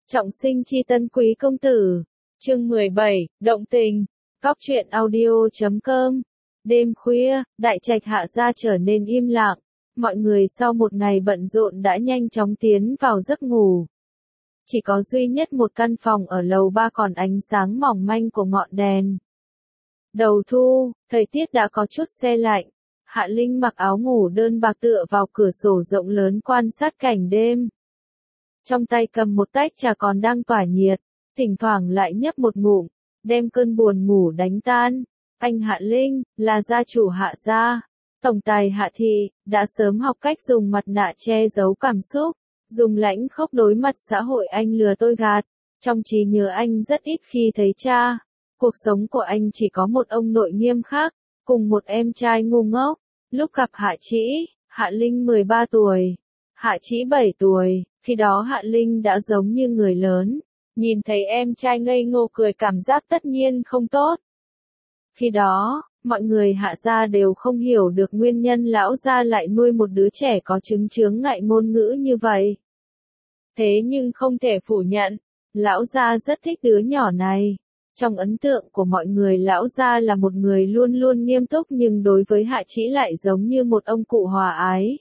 Trọng sinh chi tân quý công tử. Chương 17, động tình. Góc truyện audio.com. Đêm khuya, đại trạch Hạ gia trở nên im lặng. Mọi người sau một ngày bận rộn đã nhanh chóng tiến vào giấc ngủ. Chỉ có duy nhất một căn phòng ở lầu 3 còn ánh sáng mỏng manh của ngọn đèn. Đầu thu, thời tiết đã có chút se lạnh. Hạ Linh mặc áo ngủ đơn bạc tựa vào cửa sổ rộng lớn quan sát cảnh đêm. Trong tay cầm một tách trà còn đang tỏa nhiệt, thỉnh thoảng lại nhấp một ngụm, đem cơn buồn ngủ đánh tan. Anh Hạ Linh, là gia chủ Hạ gia, tổng tài Hạ thị, đã sớm học cách dùng mặt nạ che giấu cảm xúc, dùng lãnh khốc đối mặt xã hội. Anh lừa tôi gạt, trong trí nhớ anh rất ít khi thấy cha. Cuộc sống của anh chỉ có một ông nội nghiêm khắc, cùng một em trai ngu ngốc. Lúc gặp Hạ Trĩ, Hạ Linh 13 tuổi, Hạ Trĩ 7 tuổi, khi đó Hạ Linh đã giống như người lớn. Nhìn thấy em trai ngây ngô cười cảm giác tất nhiên không tốt. Khi đó, mọi người Hạ gia đều không hiểu được nguyên nhân lão gia lại nuôi một đứa trẻ có chướng ngại ngôn ngữ như vậy. Thế nhưng không thể phủ nhận, lão gia rất thích đứa nhỏ này. Trong ấn tượng của mọi người lão gia là một người luôn luôn nghiêm túc nhưng đối với Hạ Trĩ lại giống như một ông cụ hòa ái.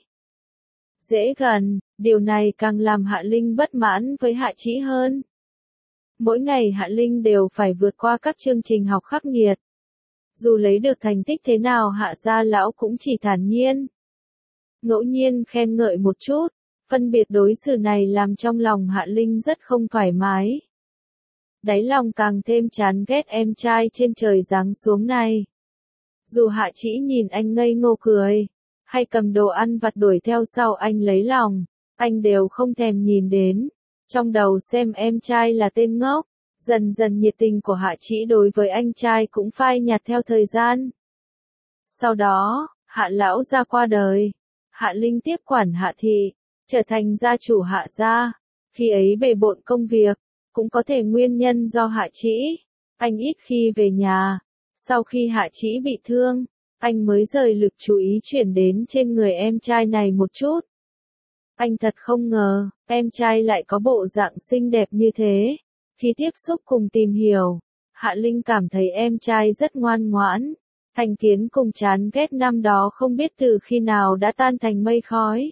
Dễ gần, điều này càng làm Hạ Linh bất mãn với Hạ Trĩ hơn. Mỗi ngày Hạ Linh đều phải vượt qua các chương trình học khắc nghiệt. Dù lấy được thành tích thế nào Hạ gia lão cũng chỉ thản nhiên. Ngẫu nhiên khen ngợi một chút, phân biệt đối xử này làm trong lòng Hạ Linh rất không thoải mái. Đáy lòng càng thêm chán ghét em trai trên trời giáng xuống này. Dù Hạ Trĩ nhìn anh ngây ngô cười, hay cầm đồ ăn vặt đuổi theo sau anh lấy lòng, anh đều không thèm nhìn đến. Trong đầu xem em trai là tên ngốc, dần dần nhiệt tình của Hạ Trĩ đối với anh trai cũng phai nhạt theo thời gian. Sau đó, Hạ lão gia qua đời, Hạ Linh tiếp quản Hạ thị, trở thành gia chủ Hạ gia. Khi ấy bề bộn công việc, cũng có thể nguyên nhân do Hạ Trĩ, anh ít khi về nhà. Sau khi Hạ Trĩ bị thương, anh mới rời lực chú ý chuyển đến trên người em trai này một chút. Anh thật không ngờ, em trai lại có bộ dạng xinh đẹp như thế. Khi tiếp xúc cùng tìm hiểu, Hạ Linh cảm thấy em trai rất ngoan ngoãn. Thành kiến cùng chán ghét năm đó không biết từ khi nào đã tan thành mây khói.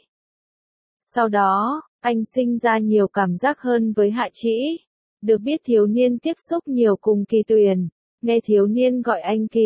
Sau đó, anh sinh ra nhiều cảm giác hơn với Hạ Trĩ. Được biết thiếu niên tiếp xúc nhiều cùng Kỳ Tuyền, nghe thiếu niên gọi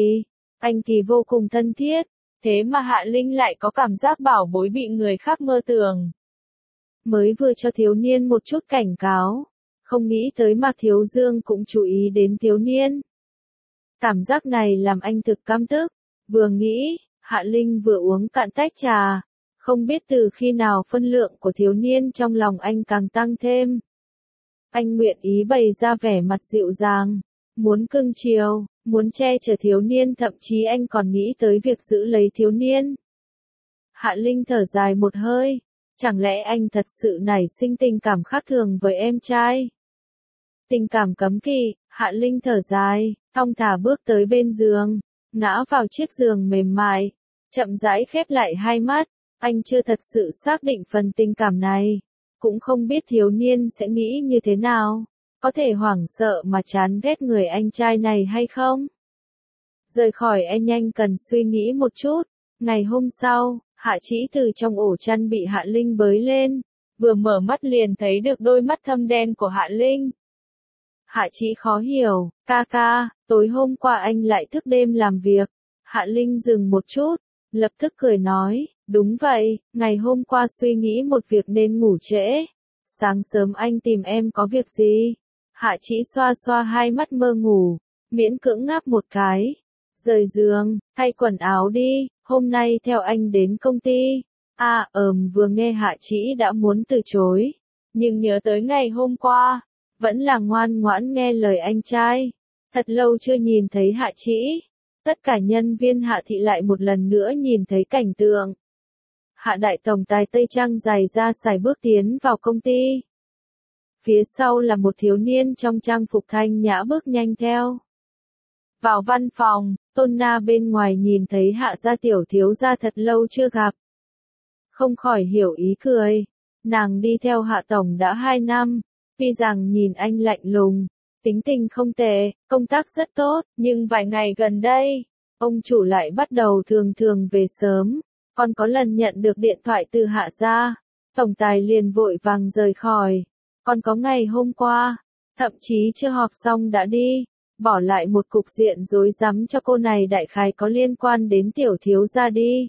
anh Kỳ vô cùng thân thiết. Thế mà Hạ Linh lại có cảm giác bảo bối bị người khác mơ tưởng. Mới vừa cho thiếu niên một chút cảnh cáo, không nghĩ tới Mạc Thiếu Dương cũng chú ý đến thiếu niên. Cảm giác này làm anh thực căm tức, vừa nghĩ, Hạ Linh vừa uống cạn tách trà, không biết từ khi nào phân lượng của thiếu niên trong lòng anh càng tăng thêm. Anh nguyện ý bày ra vẻ mặt dịu dàng, muốn cưng chiều, muốn che chở thiếu niên, thậm chí anh còn nghĩ tới việc giữ lấy thiếu niên. Hạ Linh thở dài một hơi, chẳng lẽ anh thật sự nảy sinh tình cảm khác thường với em trai? Tình cảm cấm kỵ, Hạ Linh thở dài, thong thả bước tới bên giường, ngã vào chiếc giường mềm mại, chậm rãi khép lại hai mắt. Anh chưa thật sự xác định phần tình cảm này, cũng không biết thiếu niên sẽ nghĩ như thế nào, có thể hoảng sợ mà chán ghét người anh trai này hay không? Rời khỏi anh cần suy nghĩ một chút. Ngày hôm sau, Hạ Trĩ từ trong ổ chăn bị Hạ Linh bới lên, vừa mở mắt liền thấy được đôi mắt thâm đen của Hạ Linh. Hạ Trĩ khó hiểu, ca, tối hôm qua anh lại thức đêm làm việc. Hạ Linh dừng một chút, lập tức cười nói, đúng vậy, ngày hôm qua suy nghĩ một việc nên ngủ trễ. Sáng sớm anh tìm em có việc gì? Hạ Trĩ xoa xoa hai mắt mơ ngủ, miễn cưỡng ngáp một cái. Rời giường, thay quần áo đi, hôm nay theo anh đến công ty. Vừa nghe Hạ Trĩ đã muốn từ chối, nhưng nhớ tới ngày hôm qua, vẫn là ngoan ngoãn nghe lời anh trai. Thật lâu chưa nhìn thấy Hạ Trĩ, tất cả nhân viên Hạ thị lại một lần nữa nhìn thấy cảnh tượng. Hạ đại tổng tài tây trang dài da sải bước tiến vào công ty. Phía sau là một thiếu niên trong trang phục thanh nhã bước nhanh theo. Vào văn phòng, Tôn Na bên ngoài nhìn thấy Hạ gia tiểu thiếu gia thật lâu chưa gặp. Không khỏi hiểu ý cười. Nàng đi theo Hạ tổng đã 2 năm, Tuy rằng nhìn anh lạnh lùng, tính tình không tệ, công tác rất tốt, nhưng vài ngày gần đây, ông chủ lại bắt đầu thường thường về sớm. Còn có lần nhận được điện thoại từ Hạ gia, tổng tài liền vội vàng rời khỏi. Còn có ngày hôm qua, thậm chí chưa họp xong đã đi, bỏ lại một cục diện rối rắm cho cô này, đại khái có liên quan đến tiểu thiếu gia đi.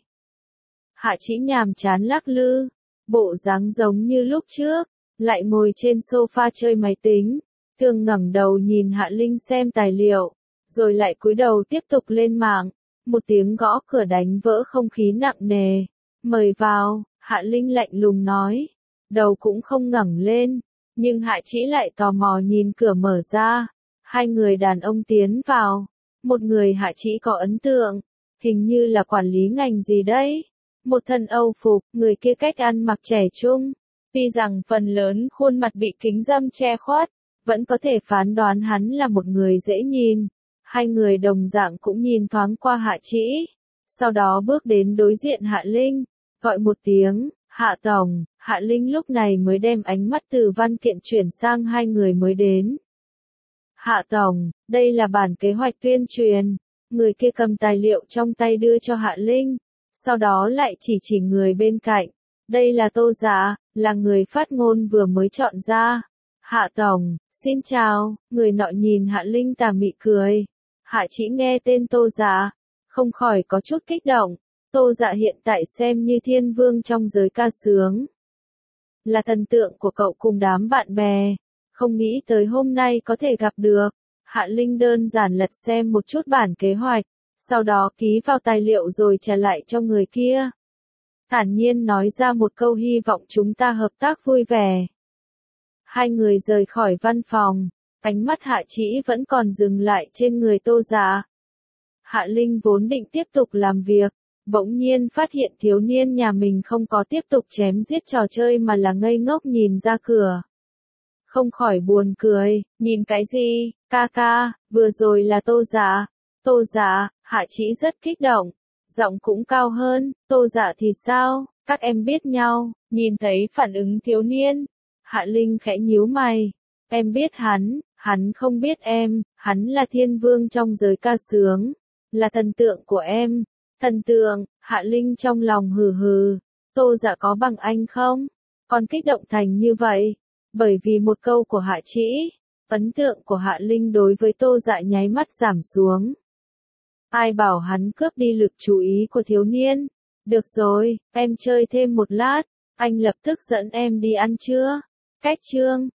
Hạ Chỉ nhàm chán lắc lư, bộ dáng giống như lúc trước, lại ngồi trên sofa chơi máy tính, thường ngẩng đầu nhìn Hạ Linh xem tài liệu, rồi lại cúi đầu tiếp tục lên mạng. Một tiếng gõ cửa đánh vỡ không khí nặng nề. Mời vào, Hạ Linh lạnh lùng nói. Đầu cũng không ngẩng lên, nhưng Hạ Chỉ lại tò mò nhìn cửa mở ra. Hai người đàn ông tiến vào. Một người Hạ Chỉ có ấn tượng, hình như là quản lý ngành gì đấy. Một thân Âu phục, người kia cách ăn mặc trẻ trung. Tuy rằng phần lớn khuôn mặt bị kính râm che khuất, vẫn có thể phán đoán hắn là một người dễ nhìn. Hai người đồng dạng cũng nhìn thoáng qua Hạ Chỉ, sau đó bước đến đối diện Hạ Linh, gọi một tiếng, Hạ Tổng. Hạ Linh lúc này mới đem ánh mắt từ văn kiện chuyển sang hai người mới đến. Hạ Tổng, đây là bản kế hoạch tuyên truyền. Người kia cầm tài liệu trong tay đưa cho Hạ Linh, sau đó lại chỉ người bên cạnh. Đây là Tô Dạ, là người phát ngôn vừa mới chọn ra. Hạ Tổng, xin chào. Người nọ nhìn Hạ Linh tà mị cười. Hạ Chỉ nghe tên Tô Dạ, không khỏi có chút kích động. Tô Dạ hiện tại xem như thiên vương trong giới ca sướng, là thần tượng của cậu cùng đám bạn bè. Không nghĩ tới hôm nay có thể gặp được. Hạ Linh đơn giản lật xem một chút bản kế hoạch, sau đó ký vào tài liệu rồi trả lại cho người kia. Thản nhiên nói ra một câu hy vọng chúng ta hợp tác vui vẻ. Hai người rời khỏi văn phòng, ánh mắt Hạ Chỉ vẫn còn dừng lại trên người Tô Dạ. Hạ Linh vốn định tiếp tục làm việc, bỗng nhiên phát hiện thiếu niên nhà mình không có tiếp tục chém giết trò chơi mà là ngây ngốc nhìn ra cửa. Không khỏi buồn cười, nhìn cái gì, ca ca, vừa rồi là Tô Dạ. Tô Dạ, Hạ Chỉ rất kích động, giọng cũng cao hơn, Tô Dạ thì sao, các em biết nhau. Nhìn thấy phản ứng thiếu niên, Hạ Linh khẽ nhíu mày. Em biết hắn không biết em, hắn là thiên vương trong giới ca sướng, là thần tượng của em. Thần tượng, Hạ Linh trong lòng hừ hừ. Tô Dạ có bằng anh không? Còn kích động thành như vậy, bởi vì một câu của Hạ Chỉ, ấn tượng của Hạ Linh đối với Tô Dạ nháy mắt giảm xuống. Ai bảo hắn cướp đi lực chú ý của thiếu niên? Được rồi, em chơi thêm một lát, anh lập tức dẫn em đi ăn trưa. Cách chương